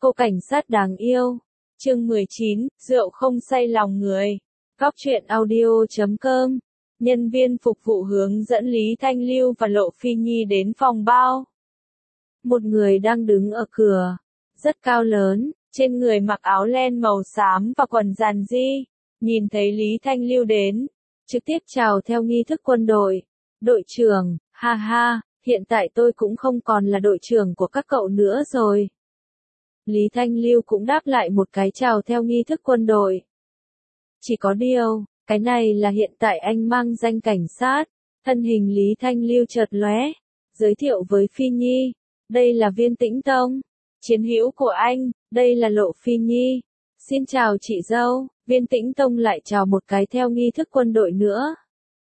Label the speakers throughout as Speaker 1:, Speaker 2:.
Speaker 1: Cô cảnh sát đáng yêu. Chương 19, rượu không say lòng người. Góc truyện audio.com. Nhân viên phục vụ hướng dẫn Lý Thanh Lưu và Lộ Phi Nhi đến phòng bao. Một người đang đứng ở cửa, rất cao lớn, trên người mặc áo len màu xám và quần giàn di. Nhìn thấy Lý Thanh Lưu đến, trực tiếp chào theo nghi thức quân đội. Đội trưởng, ha ha, hiện tại tôi cũng không còn là đội trưởng của các cậu nữa rồi. Lý Thanh Lưu cũng đáp lại một cái chào theo nghi thức quân đội. Chỉ có điều, cái này là hiện tại anh mang danh cảnh sát. Thân hình Lý Thanh Lưu chợt lóe, giới thiệu với Phi Nhi, đây là Viên Tĩnh Tông, chiến hữu của anh, đây là Lộ Phi Nhi. Xin chào chị dâu. Viên Tĩnh Tông lại chào một cái theo nghi thức quân đội nữa.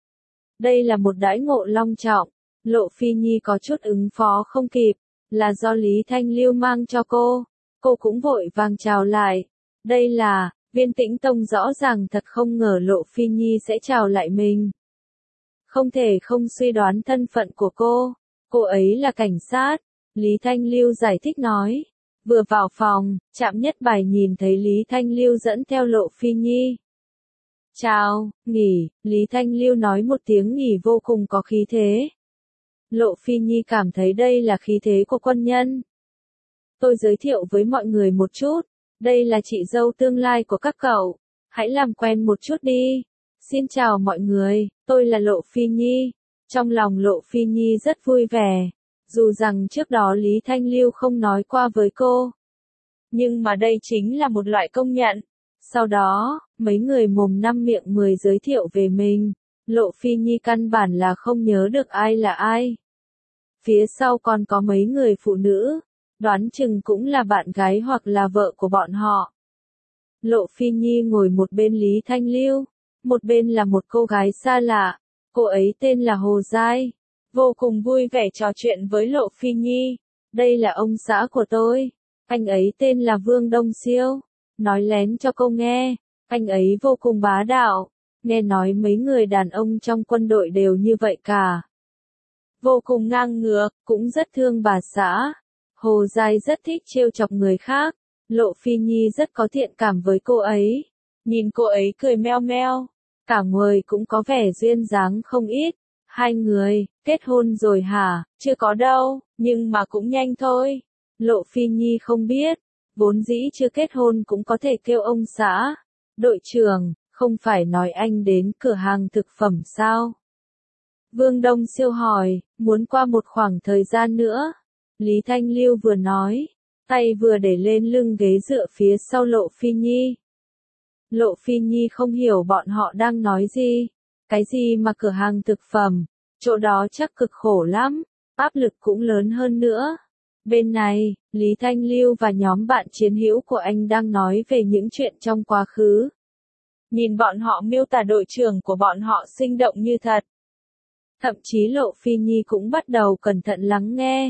Speaker 1: Đây là một đãi ngộ long trọng. Lộ Phi Nhi có chút ứng phó không kịp, là do Lý Thanh Lưu mang cho cô. Cô cũng vội vàng chào lại. Đây là, Viên Tĩnh Tông rõ ràng thật không ngờ Lộ Phi Nhi sẽ chào lại mình. Không thể không suy đoán thân phận của cô. Cô ấy là cảnh sát. Lý Thanh Lưu giải thích nói. Vừa vào phòng, Trạm Nhất Bài nhìn thấy Lý Thanh Lưu dẫn theo Lộ Phi Nhi. Chào, nghỉ, Lý Thanh Lưu nói một tiếng nghỉ vô cùng có khí thế. Lộ Phi Nhi cảm thấy đây là khí thế của quân nhân. Tôi giới thiệu với mọi người một chút, đây là chị dâu tương lai của các cậu, hãy làm quen một chút đi. Xin chào mọi người, tôi là Lộ Phi Nhi. Trong lòng Lộ Phi Nhi rất vui vẻ, dù rằng trước đó Lý Thanh Lưu không nói qua với cô. Nhưng mà đây chính là một loại công nhận. Sau đó, mấy người mồm năm miệng 10 giới thiệu về mình, Lộ Phi Nhi căn bản là không nhớ được ai là ai. Phía sau còn có mấy người phụ nữ, đoán chừng cũng là bạn gái hoặc là vợ của bọn họ. Lộ Phi Nhi ngồi một bên Lý Thanh Lưu, một bên là một cô gái xa lạ, cô ấy tên là Hồ Giai. Vô cùng vui vẻ trò chuyện với Lộ Phi Nhi. Đây là ông xã của tôi, anh ấy tên là Vương Đông Siêu. Nói lén cho cô nghe, anh ấy vô cùng bá đạo, nghe nói mấy người đàn ông trong quân đội đều như vậy cả. Vô cùng ngang ngược, cũng rất thương bà xã. Hồ Giai rất thích trêu chọc người khác, Lộ Phi Nhi rất có thiện cảm với cô ấy. Nhìn cô ấy cười meo meo, cả người cũng có vẻ duyên dáng không ít. Hai người, kết hôn rồi hả? Chưa có đâu, nhưng mà cũng nhanh thôi. Lộ Phi Nhi không biết, vốn dĩ chưa kết hôn cũng có thể kêu ông xã. Đội trưởng, không phải nói anh đến cửa hàng thực phẩm sao? Vương Đông Siêu hỏi, muốn qua một khoảng thời gian nữa. Lý Thanh Lưu vừa nói, tay vừa để lên lưng ghế dựa phía sau Lộ Phi Nhi. Lộ Phi Nhi không hiểu bọn họ đang nói gì. Cái gì mà cửa hàng thực phẩm, chỗ đó chắc cực khổ lắm, áp lực cũng lớn hơn nữa. Bên này, Lý Thanh Lưu và nhóm bạn chiến hữu của anh đang nói về những chuyện trong quá khứ. Nhìn bọn họ miêu tả đội trưởng của bọn họ sinh động như thật. Thậm chí Lộ Phi Nhi cũng bắt đầu cẩn thận lắng nghe.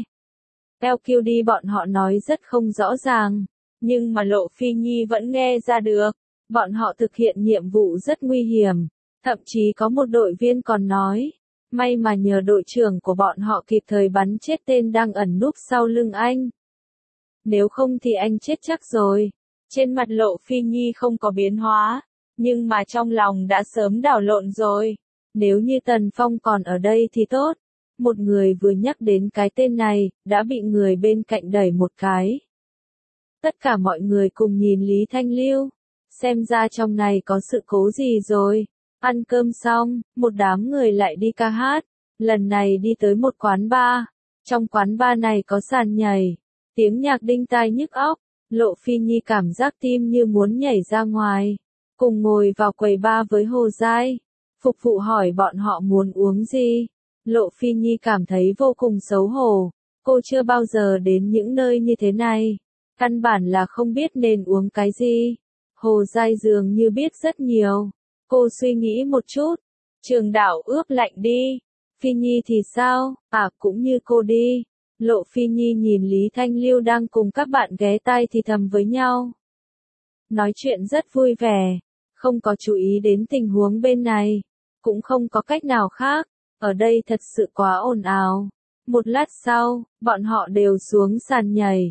Speaker 1: LQD bọn họ nói rất không rõ ràng, nhưng mà Lộ Phi Nhi vẫn nghe ra được. Bọn họ thực hiện nhiệm vụ rất nguy hiểm. Thậm chí có một đội viên còn nói, may mà nhờ đội trưởng của bọn họ kịp thời bắn chết tên đang ẩn núp sau lưng anh. Nếu không thì anh chết chắc rồi. Trên mặt Lộ Phi Nhi không có biến hóa, nhưng mà trong lòng đã sớm đảo lộn rồi. Nếu như Tần Phong còn ở đây thì tốt. Một người vừa nhắc đến cái tên này, đã bị người bên cạnh đẩy một cái. Tất cả mọi người cùng nhìn Lý Thanh Lưu. Xem ra trong này có sự cố gì rồi. Ăn cơm xong, một đám người lại đi ca hát. Lần này đi tới một quán bar. Trong quán bar này có sàn nhảy. Tiếng nhạc đinh tai nhức óc. Lộ Phi Nhi cảm giác tim như muốn nhảy ra ngoài. Cùng ngồi vào quầy bar với Hồ Giai. Phục vụ hỏi bọn họ muốn uống gì. Lộ Phi Nhi cảm thấy vô cùng xấu hổ. Cô chưa bao giờ đến những nơi như thế này. Căn bản là không biết nên uống cái gì. Hồ Giai dường như biết rất nhiều. Cô suy nghĩ một chút. Trường đảo ướp lạnh đi. Phi Nhi thì sao? Cũng như cô đi. Lộ Phi Nhi nhìn Lý Thanh Lưu đang cùng các bạn ghé tai thì thầm với nhau. Nói chuyện rất vui vẻ. Không có chú ý đến tình huống bên này. Cũng không có cách nào khác. Ở đây thật sự quá ồn ào. Một lát sau, bọn họ đều xuống sàn nhảy.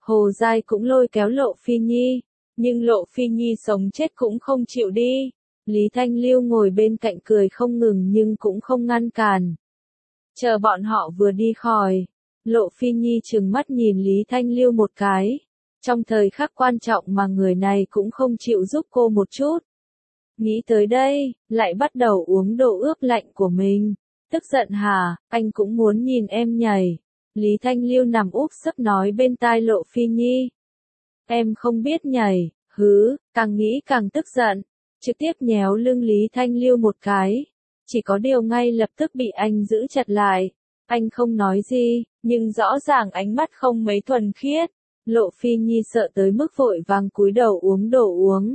Speaker 1: Hồ Giai cũng lôi kéo Lộ Phi Nhi, nhưng Lộ Phi Nhi sống chết cũng không chịu đi. Lý Thanh Lưu ngồi bên cạnh cười không ngừng nhưng cũng không ngăn cản. Chờ bọn họ vừa đi khỏi, Lộ Phi Nhi trừng mắt nhìn Lý Thanh Lưu một cái. Trong thời khắc quan trọng mà người này cũng không chịu giúp cô một chút. Nghĩ tới đây, lại bắt đầu uống đồ ướp lạnh của mình. Tức giận hả, anh cũng muốn nhìn em nhảy. Lý Thanh Lưu nằm úp sấp nói bên tai Lộ Phi Nhi. Em không biết nhảy, hứ, càng nghĩ càng tức giận. Trực tiếp nhéo lưng Lý Thanh Lưu một cái. Chỉ có điều ngay lập tức bị anh giữ chặt lại. Anh không nói gì, nhưng rõ ràng ánh mắt không mấy thuần khiết. Lộ Phi Nhi sợ tới mức vội vàng cúi đầu uống đồ uống.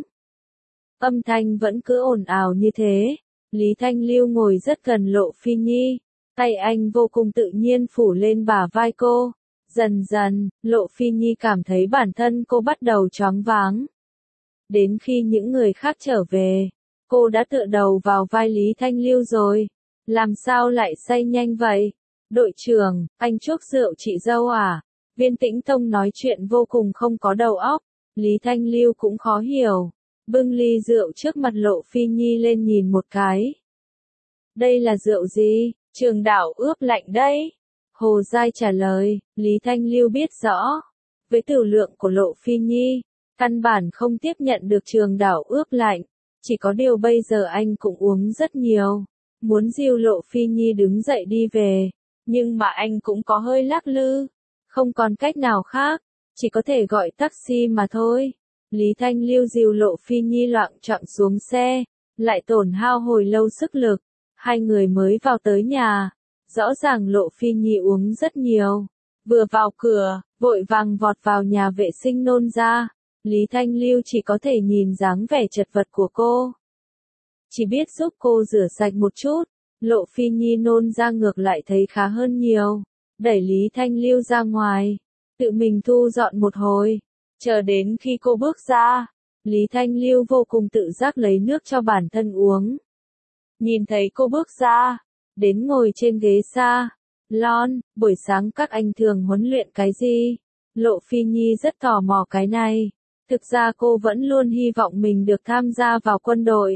Speaker 1: Âm thanh vẫn cứ ồn ào như thế. Lý Thanh Lưu ngồi rất gần Lộ Phi Nhi. Tay anh vô cùng tự nhiên phủ lên bả vai cô. Dần dần, Lộ Phi Nhi cảm thấy bản thân cô bắt đầu choáng váng. Đến khi những người khác trở về, cô đã tựa đầu vào vai Lý Thanh Lưu rồi. Làm sao lại say nhanh vậy? Đội trưởng, anh chuốc rượu chị dâu à? Viên Tĩnh Tông nói chuyện vô cùng không có đầu óc. Lý Thanh Lưu cũng khó hiểu. Bưng ly rượu trước mặt Lộ Phi Nhi lên nhìn một cái. Đây là rượu gì? Trường đảo ướp lạnh đấy. Hồ Giai trả lời, Lý Thanh Lưu biết rõ. Với tiểu lượng của Lộ Phi Nhi, căn bản không tiếp nhận được trường đảo ướp lạnh. Chỉ có điều bây giờ anh cũng uống rất nhiều. Muốn dìu Lộ Phi Nhi đứng dậy đi về. Nhưng mà anh cũng có hơi lắc lư. Không còn cách nào khác. Chỉ có thể gọi taxi mà thôi. Lý Thanh Lưu dìu Lộ Phi Nhi loạng choạng xuống xe. Lại tổn hao hồi lâu sức lực. Hai người mới vào tới nhà. Rõ ràng Lộ Phi Nhi uống rất nhiều. Vừa vào cửa, vội vàng vọt vào nhà vệ sinh nôn ra. Lý Thanh Lưu chỉ có thể nhìn dáng vẻ chật vật của cô. Chỉ biết giúp cô rửa sạch một chút. Lộ Phi Nhi nôn ra ngược lại thấy khá hơn nhiều. Đẩy Lý Thanh Lưu ra ngoài. Tự mình thu dọn một hồi. Chờ đến khi cô bước ra. Lý Thanh Lưu vô cùng tự giác lấy nước cho bản thân uống. Nhìn thấy cô bước ra. Đến ngồi trên ghế xa. Lon, buổi sáng các anh thường huấn luyện cái gì? Lộ Phi Nhi rất tò mò cái này. Thực ra cô vẫn luôn hy vọng mình được tham gia vào quân đội.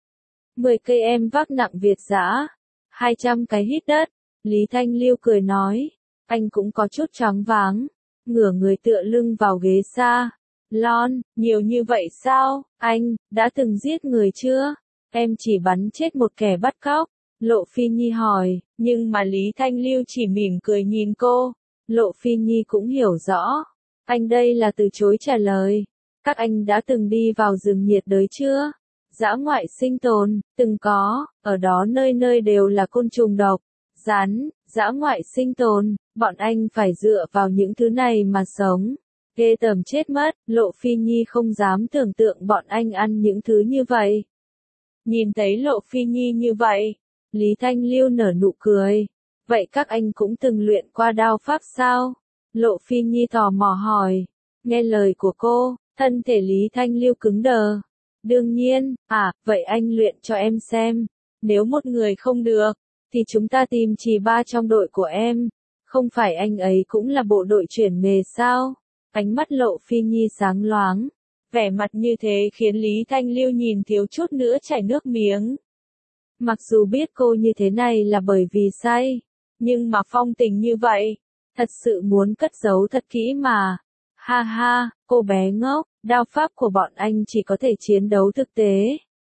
Speaker 1: 10 cây em vác nặng Việt dã, 200 cái hít đất. Lý Thanh Lưu cười nói. Anh cũng có chút choáng váng. Ngửa người tựa lưng vào ghế xa. Lon, nhiều như vậy sao? Anh, đã từng giết người chưa? Em chỉ bắn chết một kẻ bắt cóc. Lộ Phi Nhi hỏi, nhưng mà Lý Thanh Lưu chỉ mỉm cười nhìn cô. Lộ Phi Nhi cũng hiểu rõ. Anh đây là từ chối trả lời. Các anh đã từng đi vào rừng nhiệt đới chưa? Dã ngoại sinh tồn, từng có, ở đó nơi nơi đều là côn trùng độc, rắn, dã ngoại sinh tồn, bọn anh phải dựa vào những thứ này mà sống. Ghê tởm chết mất, Lộ Phi Nhi không dám tưởng tượng bọn anh ăn những thứ như vậy. Nhìn thấy Lộ Phi Nhi như vậy, Lý Thanh Lưu nở nụ cười. Vậy các anh cũng từng luyện qua đao pháp sao? Lộ Phi Nhi tò mò hỏi. Nghe lời của cô, thân thể Lý Thanh Lưu cứng đờ. Đương nhiên, vậy anh luyện cho em xem. Nếu một người không được, thì chúng ta tìm chỉ ba trong đội của em. Không phải anh ấy cũng là bộ đội chuyển nghề sao? Ánh mắt Lộ Phi Nhi sáng loáng. Vẻ mặt như thế khiến Lý Thanh Lưu nhìn thiếu chút nữa chảy nước miếng. Mặc dù biết cô như thế này là bởi vì say, nhưng mà phong tình như vậy, thật sự muốn cất giấu thật kỹ mà. Ha ha, cô bé ngốc, đao pháp của bọn anh chỉ có thể chiến đấu thực tế.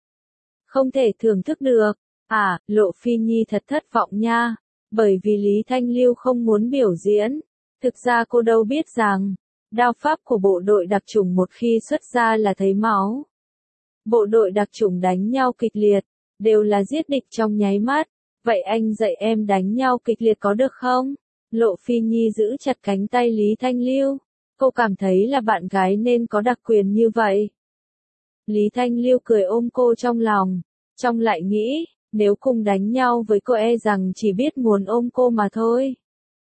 Speaker 1: Không thể thưởng thức được. Lộ Phi Nhi thật thất vọng nha. Bởi vì Lý Thanh Lưu không muốn biểu diễn. Thực ra cô đâu biết rằng, đao pháp của bộ đội đặc chủng một khi xuất ra là thấy máu. Bộ đội đặc chủng đánh nhau kịch liệt, đều là giết địch trong nháy mắt. Vậy anh dạy em đánh nhau kịch liệt có được không? Lộ Phi Nhi giữ chặt cánh tay Lý Thanh Lưu. Cô cảm thấy là bạn gái nên có đặc quyền như vậy. Lý Thanh Lưu cười ôm cô trong lòng. Trong lại nghĩ, nếu cùng đánh nhau với cô e rằng chỉ biết muốn ôm cô mà thôi.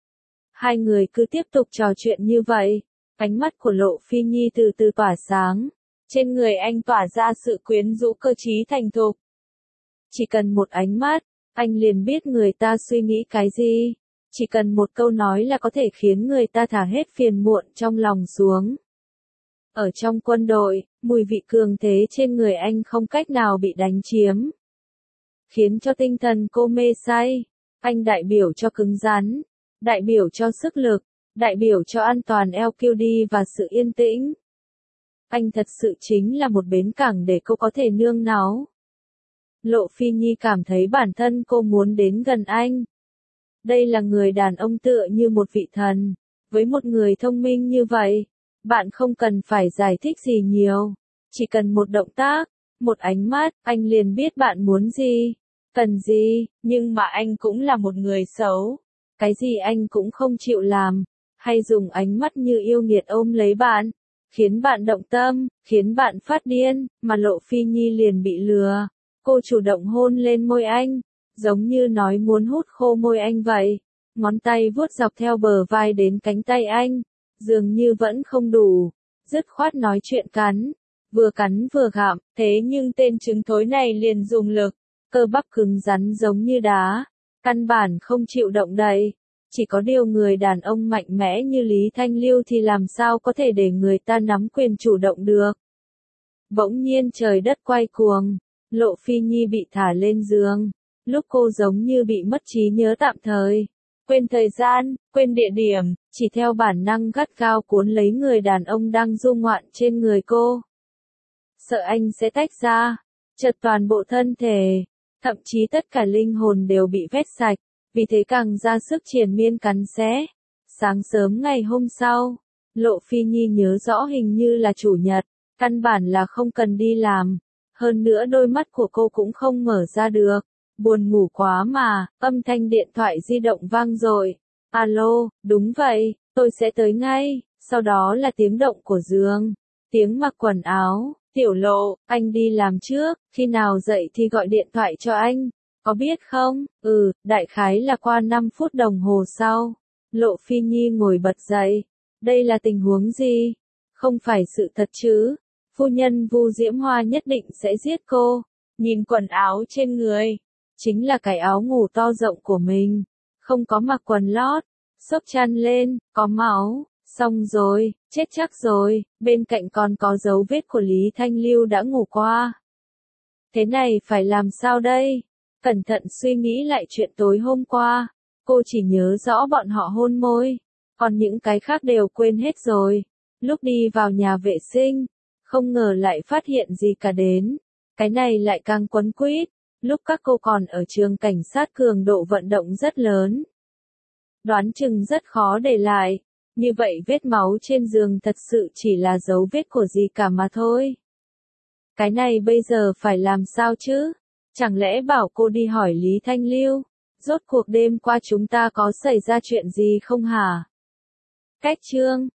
Speaker 1: Hai người cứ tiếp tục trò chuyện như vậy. Ánh mắt của Lộ Phi Nhi từ từ tỏa sáng. Trên người anh tỏa ra sự quyến rũ cơ trí thành thục. Chỉ cần một ánh mắt, anh liền biết người ta suy nghĩ cái gì. Chỉ cần một câu nói là có thể khiến người ta thả hết phiền muộn trong lòng xuống. Ở trong quân đội, mùi vị cường thế trên người anh không cách nào bị đánh chiếm. Khiến cho tinh thần cô mê say. Anh đại biểu cho cứng rắn, đại biểu cho sức lực, đại biểu cho an toàn LQD và sự yên tĩnh. Anh thật sự chính là một bến cảng để cô có thể nương náu. Lộ Phi Nhi cảm thấy bản thân cô muốn đến gần anh. Đây là người đàn ông tựa như một vị thần. Với một người thông minh như vậy, bạn không cần phải giải thích gì nhiều. Chỉ cần một động tác, một ánh mắt, anh liền biết bạn muốn gì, cần gì. Nhưng mà anh cũng là một người xấu. Cái gì anh cũng không chịu làm. Hay dùng ánh mắt như yêu nghiệt ôm lấy bạn, khiến bạn động tâm, khiến bạn phát điên, mà Lộ Phi Nhi liền bị lừa. Cô chủ động hôn lên môi anh, giống như nói muốn hút khô môi anh vậy. Ngón tay vuốt dọc theo bờ vai đến cánh tay anh, dường như vẫn không đủ, dứt khoát nói chuyện cắn vừa gặm, thế nhưng tên trứng thối này liền dùng lực, cơ bắp cứng rắn giống như đá, căn bản không chịu động đậy. Chỉ có điều người đàn ông mạnh mẽ như Lý Thanh Lưu thì làm sao có thể để người ta nắm quyền chủ động được. Bỗng nhiên trời đất quay cuồng, Lộ Phi Nhi bị thả lên giường, lúc cô giống như bị mất trí nhớ tạm thời. Quên thời gian, quên địa điểm, chỉ theo bản năng gắt gao cuốn lấy người đàn ông đang du ngoạn trên người cô. Sợ anh sẽ tách ra, chợt toàn bộ thân thể, thậm chí tất cả linh hồn đều bị vét sạch, vì thế càng ra sức triền miên cắn xé. Sáng sớm ngày hôm sau, Lộ Phi Nhi nhớ rõ hình như là chủ nhật, căn bản là không cần đi làm. Hơn nữa đôi mắt của cô cũng không mở ra được. Buồn ngủ quá mà, âm thanh điện thoại di động vang rồi. Alo, đúng vậy, tôi sẽ tới ngay. Sau đó là tiếng động của giường, tiếng mặc quần áo. Tiểu Lộ, anh đi làm trước, khi nào dậy thì gọi điện thoại cho anh. Có biết không? Đại khái là qua 5 phút đồng hồ sau. Lộ Phi Nhi ngồi bật dậy. Đây là tình huống gì? Không phải sự thật chứ? Phu nhân Vu Diễm Hoa nhất định sẽ giết cô. Nhìn quần áo trên người, chính là cái áo ngủ to rộng của mình, không có mặc quần lót, xốc chăn lên, có máu, xong rồi, chết chắc rồi, bên cạnh còn có dấu vết của Lý Thanh Lưu đã ngủ qua. Thế này phải làm sao đây? Cẩn thận suy nghĩ lại chuyện tối hôm qua, cô chỉ nhớ rõ bọn họ hôn môi, còn những cái khác đều quên hết rồi. Lúc đi vào nhà vệ sinh, không ngờ lại phát hiện gì cả đến. Cái này lại càng quấn quýt. Lúc các cô còn ở trường cảnh sát cường độ vận động rất lớn. Đoán chừng rất khó để lại. Như vậy vết máu trên giường thật sự chỉ là dấu vết của gì cả mà thôi. Cái này bây giờ phải làm sao chứ? Chẳng lẽ bảo cô đi hỏi Lý Thanh Lưu? Rốt cuộc đêm qua chúng ta có xảy ra chuyện gì không hả? Cách chương